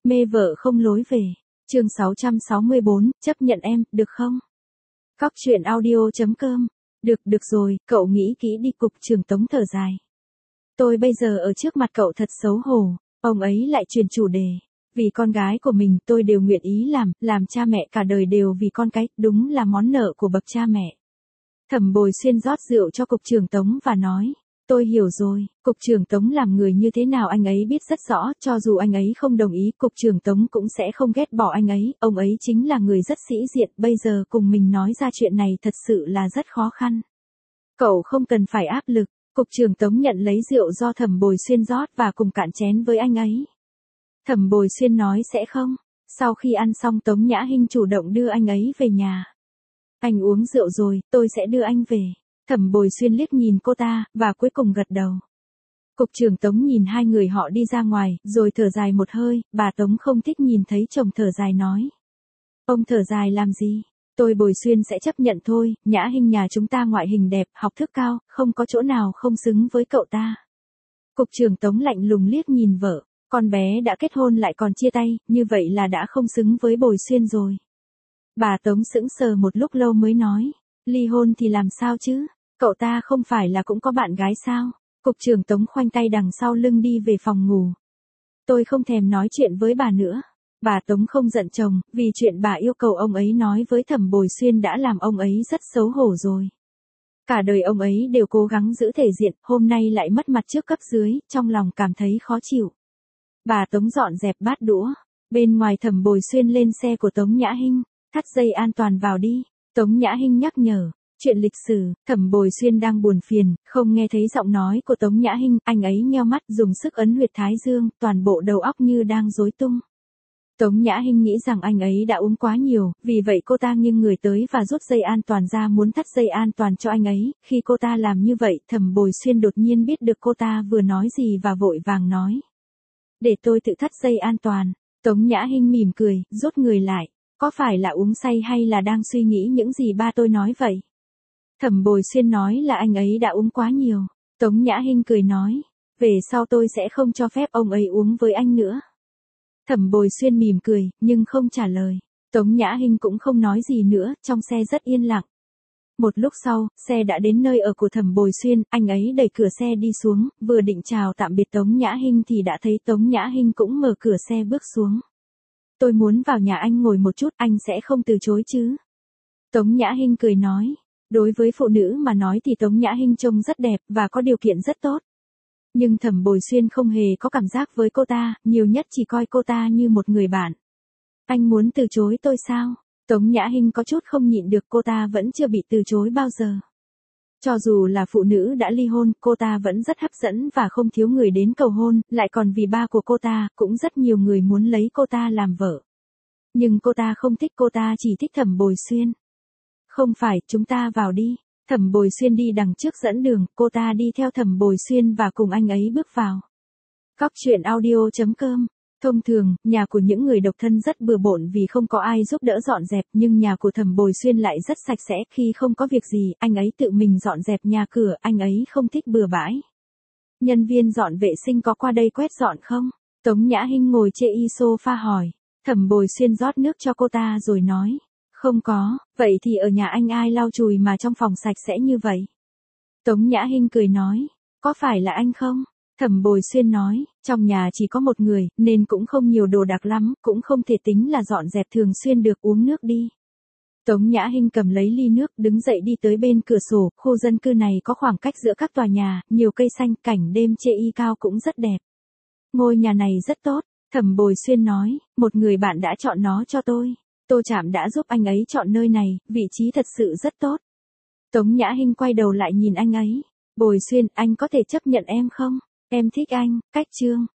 Mê vợ không lối về. Chương 664, chấp nhận em, được không? Cóc truyện audio.com. Được rồi, cậu nghĩ kỹ đi. Cục trưởng Tống thở dài. Tôi bây giờ ở trước mặt cậu thật xấu hổ. Ông ấy lại chuyển chủ đề. Vì con gái của mình tôi đều nguyện ý làm cha mẹ cả đời đều vì con cái, đúng là món nợ của bậc cha mẹ. Thẩm Bồi Xuyên rót rượu cho cục trưởng Tống và nói. Tôi hiểu rồi, cục trưởng Tống làm người như thế nào anh ấy biết rất rõ, cho dù anh ấy không đồng ý, cục trưởng Tống cũng sẽ không ghét bỏ anh ấy, ông ấy chính là người rất sĩ diện, bây giờ cùng mình nói ra chuyện này thật sự là rất khó khăn. Cậu không cần phải áp lực, cục trưởng Tống nhận lấy rượu do Thẩm Bồi Xuyên rót và cùng cạn chén với anh ấy. Thẩm Bồi Xuyên nói sẽ không, sau khi ăn xong Tống Nhã Hinh chủ động đưa anh ấy về nhà. Anh uống rượu rồi, tôi sẽ đưa anh về. Thẩm Bồi Xuyên liếc nhìn cô ta, và cuối cùng gật đầu. Cục trưởng Tống nhìn hai người họ đi ra ngoài, rồi thở dài một hơi, bà Tống không thích nhìn thấy chồng thở dài nói. Ông thở dài làm gì? Tôi Bồi Xuyên sẽ chấp nhận thôi, Nhã Hinh nhà chúng ta ngoại hình đẹp, học thức cao, không có chỗ nào không xứng với cậu ta. Cục trưởng Tống lạnh lùng liếc nhìn vợ, con bé đã kết hôn lại còn chia tay, như vậy là đã không xứng với Bồi Xuyên rồi. Bà Tống sững sờ một lúc lâu mới nói, ly hôn thì làm sao chứ? Cậu ta không phải là cũng có bạn gái sao? Cục trưởng Tống khoanh tay đằng sau lưng đi về phòng ngủ. Tôi không thèm nói chuyện với bà nữa. Bà Tống không giận chồng, vì chuyện bà yêu cầu ông ấy nói với Thẩm Bồi Xuyên đã làm ông ấy rất xấu hổ rồi. Cả đời ông ấy đều cố gắng giữ thể diện, hôm nay lại mất mặt trước cấp dưới, trong lòng cảm thấy khó chịu. Bà Tống dọn dẹp bát đũa. Bên ngoài Thẩm Bồi Xuyên lên xe của Tống Nhã Hinh, thắt dây an toàn vào đi. Tống Nhã Hinh nhắc nhở. Chuyện lịch sử, Thẩm Bồi Xuyên đang buồn phiền, không nghe thấy giọng nói của Tống Nhã Hinh, anh ấy nheo mắt dùng sức ấn huyệt thái dương, toàn bộ đầu óc như đang rối tung. Tống Nhã Hinh nghĩ rằng anh ấy đã uống quá nhiều, vì vậy cô ta nghiêng người tới và rút dây an toàn ra muốn thắt dây an toàn cho anh ấy, khi cô ta làm như vậy, Thẩm Bồi Xuyên đột nhiên biết được cô ta vừa nói gì và vội vàng nói. Để tôi tự thắt dây an toàn. Tống Nhã Hinh mỉm cười, rút người lại, có phải là uống say hay là đang suy nghĩ những gì ba tôi nói vậy? Thẩm Bồi Xuyên nói là anh ấy đã uống quá nhiều. Tống Nhã Hinh cười nói, về sau tôi sẽ không cho phép ông ấy uống với anh nữa. Thẩm Bồi Xuyên mỉm cười, nhưng không trả lời. Tống Nhã Hinh cũng không nói gì nữa, trong xe rất yên lặng. Một lúc sau, xe đã đến nơi ở của Thẩm Bồi Xuyên, anh ấy đẩy cửa xe đi xuống, vừa định chào tạm biệt Tống Nhã Hinh thì đã thấy Tống Nhã Hinh cũng mở cửa xe bước xuống. Tôi muốn vào nhà anh ngồi một chút, anh sẽ không từ chối chứ? Tống Nhã Hinh cười nói. Đối với phụ nữ mà nói thì Tống Nhã Hinh trông rất đẹp và có điều kiện rất tốt. Nhưng Thẩm Bồi Xuyên không hề có cảm giác với cô ta, nhiều nhất chỉ coi cô ta như một người bạn. Anh muốn từ chối tôi sao? Tống Nhã Hinh có chút không nhịn được, cô ta vẫn chưa bị từ chối bao giờ. Cho dù là phụ nữ đã ly hôn, cô ta vẫn rất hấp dẫn và không thiếu người đến cầu hôn, lại còn vì ba của cô ta, cũng rất nhiều người muốn lấy cô ta làm vợ. Nhưng cô ta không thích, cô ta chỉ thích Thẩm Bồi Xuyên. Không phải, chúng ta vào đi. Thẩm Bồi Xuyên đi đằng trước dẫn đường, cô ta đi theo Thẩm Bồi Xuyên và cùng anh ấy bước vào. Cóc truyện audio.com. Thông thường, nhà của những người độc thân rất bừa bộn vì không có ai giúp đỡ dọn dẹp, nhưng nhà của Thẩm Bồi Xuyên lại rất sạch sẽ, khi không có việc gì, anh ấy tự mình dọn dẹp nhà cửa, anh ấy không thích bừa bãi. Nhân viên dọn vệ sinh có qua đây quét dọn không? Tống Nhã Hinh ngồi trên sofa hỏi. Thẩm Bồi Xuyên rót nước cho cô ta rồi nói. Không có, vậy thì ở nhà anh ai lau chùi mà trong phòng sạch sẽ như vậy? Tống Nhã Hinh cười nói, có phải là anh không? Thẩm Bồi Xuyên nói, trong nhà chỉ có một người, nên cũng không nhiều đồ đạc lắm, cũng không thể tính là dọn dẹp, thường xuyên được uống nước đi. Tống Nhã Hinh cầm lấy ly nước, đứng dậy đi tới bên cửa sổ, khu dân cư này có khoảng cách giữa các tòa nhà, nhiều cây xanh, cảnh đêm chê y cao cũng rất đẹp. Ngôi nhà này rất tốt, Thẩm Bồi Xuyên nói, một người bạn đã chọn nó cho tôi. Tô Trạm đã giúp anh ấy chọn nơi này, vị trí thật sự rất tốt. Tống Nhã Hinh quay đầu lại nhìn anh ấy. Bồi Xuyên, anh có thể chấp nhận em không? Em thích anh, cách chương.